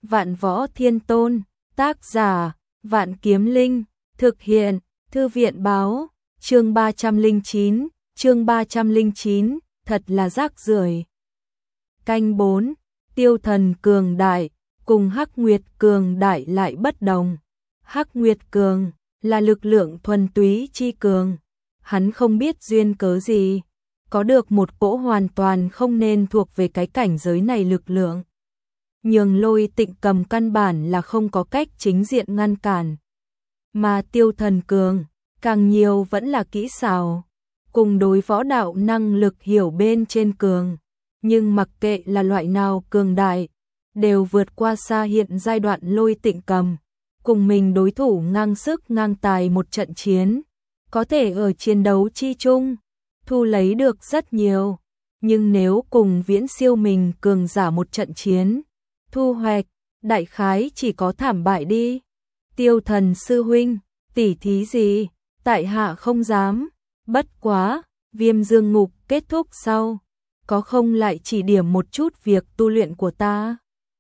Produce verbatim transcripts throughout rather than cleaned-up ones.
Vạn Võ Thiên Tôn, tác giả, Vạn Kiếm Linh, thực hiện, Thư viện báo, chương ba trăm lẻ chín, chương ba trăm lẻ chín, thật là rác rưởi. Canh bốn, Tiêu Thần cường đại, cùng Hắc Nguyệt cường đại lại bất đồng. Hắc Nguyệt cường là lực lượng thuần túy chi cường, hắn không biết duyên cớ gì, có được một cỗ hoàn toàn không nên thuộc về cái cảnh giới này lực lượng. Nhường Lôi Tịnh Cầm căn bản là không có cách chính diện ngăn cản. Mà Tiêu Thần cường, càng nhiều vẫn là kỹ xảo, cùng đối võ đạo năng lực hiểu bên trên cường. Nhưng mặc kệ là loại nào cường đại, đều vượt qua xa hiện giai đoạn Lôi Tịnh Cầm. Cùng mình đối thủ ngang sức ngang tài một trận chiến, có thể ở chiến đấu chi chung, thu lấy được rất nhiều. Nhưng nếu cùng viễn siêu mình cường giả một trận chiến, thu hoạch, đại khái chỉ có thảm bại đi. Tiêu Thần sư huynh, tỉ thí gì, tại hạ không dám, bất quá, Viêm Dương Ngục kết thúc sau, có không lại chỉ điểm một chút việc tu luyện của ta.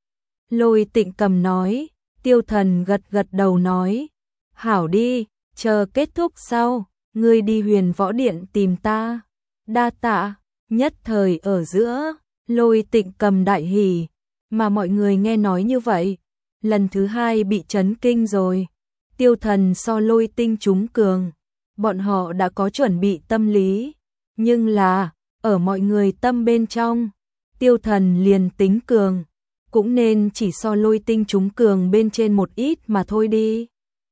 Lôi Tịnh Cầm nói. Tiêu Thần gật gật đầu nói, hảo đi, chờ kết thúc sau, ngươi đi Huyền Võ Điện tìm ta. Đa tạ. Nhất thời ở giữa, Lôi Tịnh Cầm đại hỉ, mà mọi người nghe nói như vậy, lần thứ hai bị chấn kinh rồi. Tiêu Thần so Lôi Tinh chúng cường, bọn họ đã có chuẩn bị tâm lý, nhưng là, ở mọi người tâm bên trong, Tiêu Thần liền tính cường, cũng nên chỉ so Lôi Tinh chúng cường bên trên một ít mà thôi đi.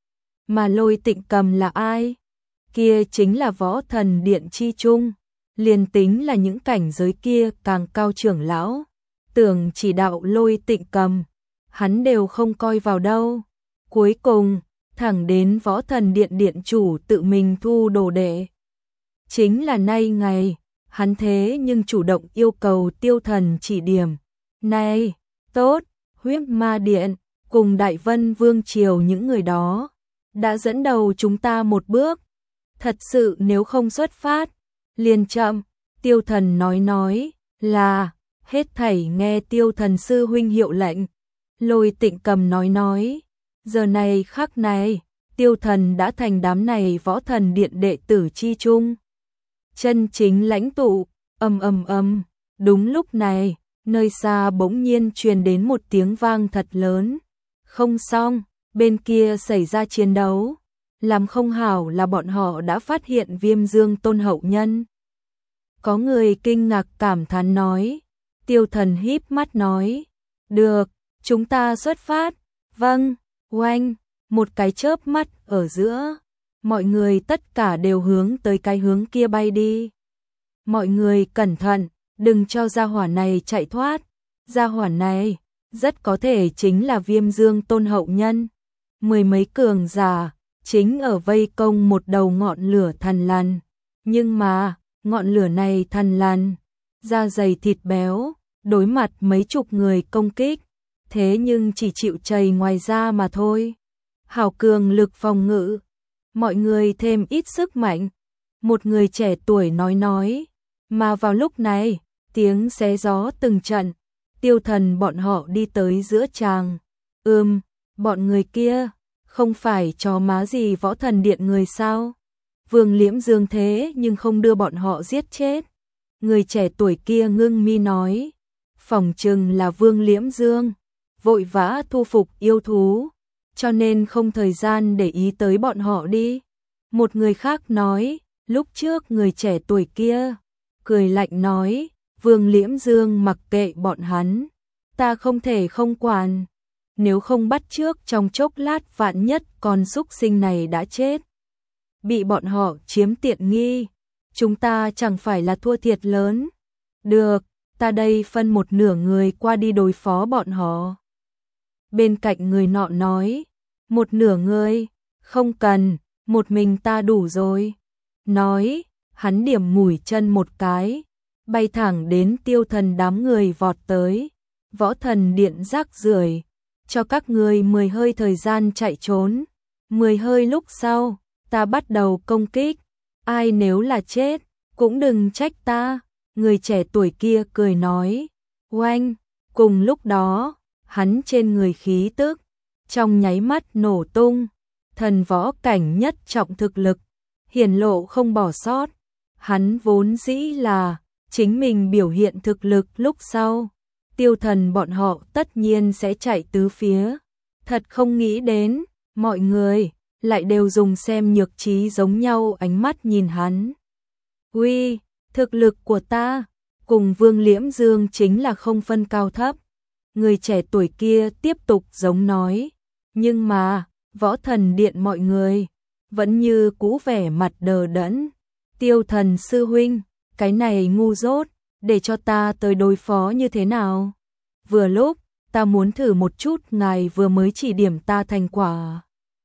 Mà Lôi Tịnh Cầm là ai? Kia chính là Võ Thần Điện chi chung, liền tính là những cảnh giới kia càng cao trưởng lão, tưởng chỉ đạo Lôi Tịnh Cầm, hắn đều không coi vào đâu. Cuối cùng, thẳng đến Võ Thần Điện điện chủ tự mình thu đồ đệ. Chính là nay ngày, hắn thế nhưng chủ động yêu cầu Tiêu Thần chỉ điểm. Này, tốt, Huyết Ma Điện, cùng Đại Vân Vương Triều những người đó, đã dẫn đầu chúng ta một bước. Thật sự nếu không xuất phát, liền chậm. Tiêu Thần nói nói, là, hết thảy nghe Tiêu Thần sư huynh hiệu lệnh. Lôi Tịnh Cầm nói nói, giờ này khắc này, Tiêu Thần đã thành đám này Võ Thần Điện đệ tử chi chung. Chân chính lãnh tụ, ầm ầm ầm, đúng lúc này, nơi xa bỗng nhiên truyền đến một tiếng vang thật lớn. Không xong, bên kia xảy ra chiến đấu, làm không hảo là bọn họ đã phát hiện Viêm Dương Tôn hậu nhân. Có người kinh ngạc cảm thán nói. Tiêu Thần híp mắt nói, được, chúng ta xuất phát. Vâng, oanh, một cái chớp mắt ở giữa, mọi người tất cả đều hướng tới cái hướng kia bay đi. Mọi người cẩn thận, đừng cho gia hỏa này chạy thoát. Gia hỏa này rất có thể chính là Viêm Dương Tôn hậu nhân. Mười mấy cường giả chính ở vây công một đầu ngọn lửa thần lằn, nhưng mà ngọn lửa này thần lằn da dày thịt béo, đối mặt mấy chục người công kích, thế nhưng chỉ chịu chày ngoài da mà thôi. Hảo cường lực phòng ngự, mọi người thêm ít sức mạnh. Một người trẻ tuổi nói nói, mà vào lúc này, tiếng xé gió từng trận. Tiêu Thần bọn họ đi tới giữa tràng. Ừm, bọn người kia, không phải chó má gì Võ Thần Điện người sao? Vương Liễm Dương thế nhưng không đưa bọn họ giết chết. Người trẻ tuổi kia ngưng mi nói, phỏng chừng là Vương Liễm Dương, vội vã thu phục yêu thú, cho nên không thời gian để ý tới bọn họ đi. Một người khác nói, lúc trước người trẻ tuổi kia, cười lạnh nói, Vương Liễm Dương mặc kệ bọn hắn, ta không thể không quản, nếu không bắt trước trong chốc lát vạn nhất con súc sinh này đã chết, bị bọn họ chiếm tiện nghi, chúng ta chẳng phải là thua thiệt lớn. Được, ta đây phân một nửa người qua đi đối phó bọn họ. Bên cạnh người nọ nói, một nửa người, không cần, một mình ta đủ rồi. Nói, hắn điểm mũi chân một cái, bay thẳng đến Tiêu Thần đám người vọt tới. Võ Thần Điện rác rưởi, cho các người mười hơi thời gian chạy trốn. Mười hơi lúc sau, ta bắt đầu công kích. Ai nếu là chết, cũng đừng trách ta. Người trẻ tuổi kia cười nói. Oanh, cùng lúc đó, hắn trên người khí tức, trong nháy mắt nổ tung, thần võ cảnh nhất trọng thực lực, hiển lộ không bỏ sót. Hắn vốn dĩ là chính mình biểu hiện thực lực lúc sau, Tiêu Thần bọn họ tất nhiên sẽ chạy tứ phía. Thật không nghĩ đến, mọi người lại đều dùng xem nhược trí giống nhau ánh mắt nhìn hắn. Uy, thực lực của ta cùng Vương Liễm Dương chính là không phân cao thấp. Người trẻ tuổi kia tiếp tục giống nói, nhưng mà, Võ Thần Điện mọi người vẫn như cũ vẻ mặt đờ đẫn. Tiêu Thần sư huynh, cái này ngu dốt, để cho ta tới đối phó như thế nào? Vừa lúc, ta muốn thử một chút ngài vừa mới chỉ điểm ta thành quả.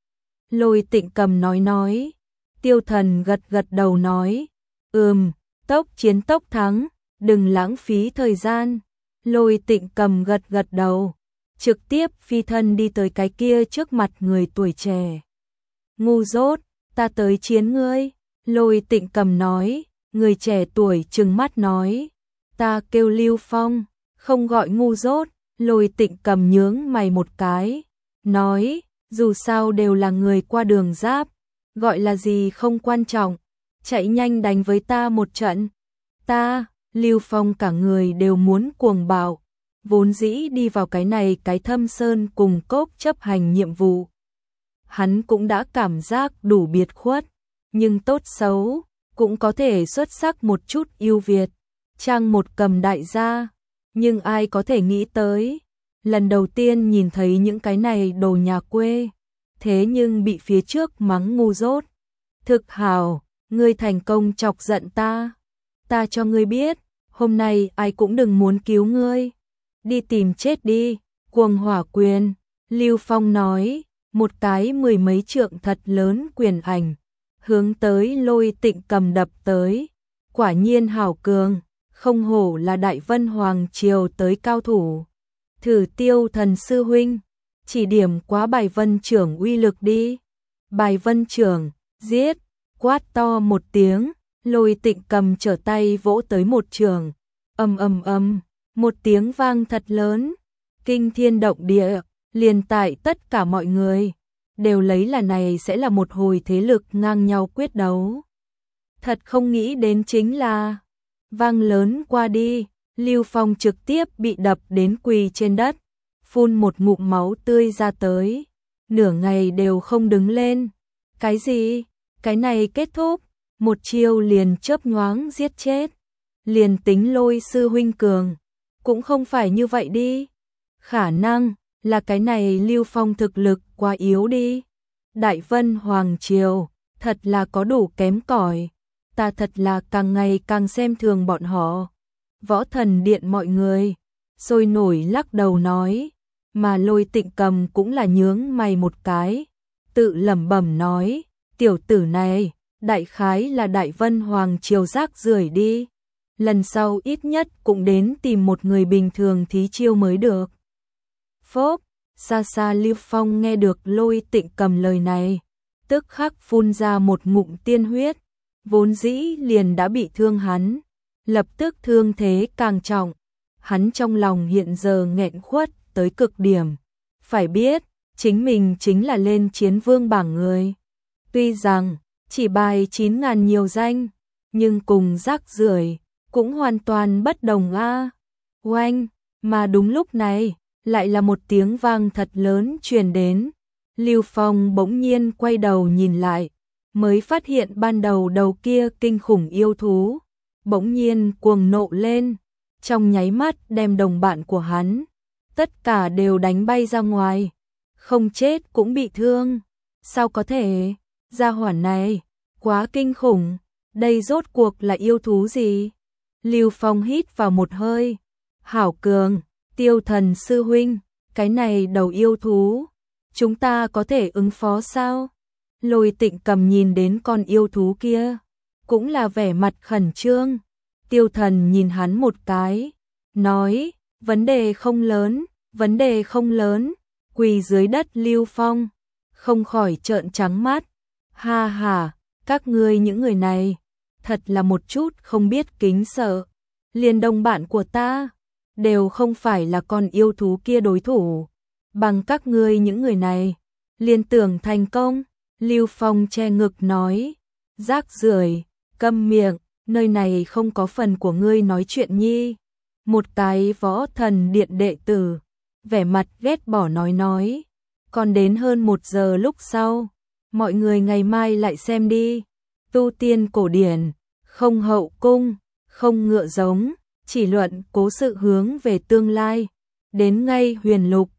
Lôi Tịnh Cầm nói nói, Tiêu Thần gật gật đầu nói, ừm, tốc chiến tốc thắng, đừng lãng phí thời gian. Lôi Tịnh Cầm gật gật đầu, trực tiếp phi thân đi tới cái kia trước mặt người tuổi trẻ. Ngu dốt, ta tới chiến ngươi. Lôi Tịnh Cầm nói, người trẻ tuổi trừng mắt nói, ta kêu Lưu Phong, không gọi ngu dốt. Lôi Tịnh Cầm nhướng mày một cái, nói, dù sao đều là người qua đường giáp, gọi là gì không quan trọng, chạy nhanh đánh với ta một trận. Ta, Lưu Phong cả người đều muốn cuồng bạo, vốn dĩ đi vào cái này cái thâm sơn cùng cốc chấp hành nhiệm vụ. Hắn cũng đã cảm giác đủ biệt khuất, nhưng tốt xấu, cũng có thể xuất sắc một chút ưu việt, trang một cầm đại gia, nhưng ai có thể nghĩ tới, lần đầu tiên nhìn thấy những cái này đồ nhà quê, thế nhưng bị phía trước mắng ngu dốt. Thực hào, ngươi thành công chọc giận ta, ta cho ngươi biết, hôm nay ai cũng đừng muốn cứu ngươi, đi tìm chết đi, cuồng hỏa quyền. Lưu Phong nói, một cái mười mấy trượng thật lớn quyền ảnh, hướng tới Lôi Tịnh Cầm đập tới, quả nhiên hảo cường, không hổ là Đại Vân Hoàng triều tới cao thủ. Thử Tiêu Thần sư huynh, chỉ điểm quá Bài Vân trưởng uy lực đi. Bài Vân trưởng, giết, quát to một tiếng, Lôi Tịnh Cầm trở tay vỗ tới một trường, ầm ầm ầm, một tiếng vang thật lớn, kinh thiên động địa, liền tại tất cả mọi người đều lấy là này sẽ là một hồi thế lực ngang nhau quyết đấu. Thật không nghĩ đến chính là, vang lớn qua đi, Lưu Phong trực tiếp bị đập đến quỳ trên đất, phun một ngụm máu tươi ra tới, nửa ngày đều không đứng lên. Cái gì? Cái này kết thúc, một chiêu liền chớp nhoáng giết chết. Liền tính Lôi sư huynh cường, cũng không phải như vậy đi. Khả năng là cái này Lưu Phong thực lực quá yếu đi. Đại Vân Hoàng triều, thật là có đủ kém cỏi. Ta thật là càng ngày càng xem thường bọn họ. Võ Thần Điện mọi người sôi nổi lắc đầu nói, mà Lôi Tịnh Cầm cũng là nhướng mày một cái, tự lẩm bẩm nói, tiểu tử này, đại khái là Đại Vân Hoàng triều rác rưởi đi. Lần sau ít nhất cũng đến tìm một người bình thường thí chiêu mới được. Phốp, xa xa Lưu Phong nghe được Lôi Tịnh Cầm lời này, tức khắc phun ra một ngụm tiên huyết, vốn dĩ liền đã bị thương hắn, lập tức thương thế càng trọng, hắn trong lòng hiện giờ nghẹn khuất tới cực điểm, phải biết, chính mình chính là lên chiến vương bảng người. Tuy rằng, chỉ bài chín ngàn nhiều danh, nhưng cùng rác rưởi cũng hoàn toàn bất đồng a. Oanh, mà đúng lúc này, lại là một tiếng vang thật lớn truyền đến. Lưu Phong bỗng nhiên quay đầu nhìn lại, mới phát hiện ban đầu đầu kia kinh khủng yêu thú, bỗng nhiên cuồng nộ lên, trong nháy mắt đem đồng bạn của hắn, tất cả đều đánh bay ra ngoài, không chết cũng bị thương. Sao có thể, gia hỏa này, quá kinh khủng, đây rốt cuộc là yêu thú gì? Lưu Phong hít vào một hơi, hảo cường, Tiêu Thần sư huynh, cái này đầu yêu thú, chúng ta có thể ứng phó sao? Lôi Tịnh Cầm nhìn đến con yêu thú kia, cũng là vẻ mặt khẩn trương. Tiêu Thần nhìn hắn một cái, nói, vấn đề không lớn, vấn đề không lớn. Quỳ dưới đất Lưu Phong, không khỏi trợn trắng mắt. Ha ha, các ngươi những người này, thật là một chút không biết kính sợ. Liền đồng bạn của ta, đều không phải là con yêu thú kia đối thủ. Bằng các ngươi những người này, liên tưởng thành công. Lưu Phong che ngực nói, rác rưởi, câm miệng, nơi này không có phần của ngươi nói chuyện nhi. Một cái võ thần điện đệ tử, vẻ mặt ghét bỏ nói nói. Còn đến hơn một giờ lúc sau, mọi người ngày mai lại xem đi. Tu tiên cổ điển, không hậu cung, không ngựa giống, chỉ luận cố sự hướng về tương lai. Đến ngay huyền lục,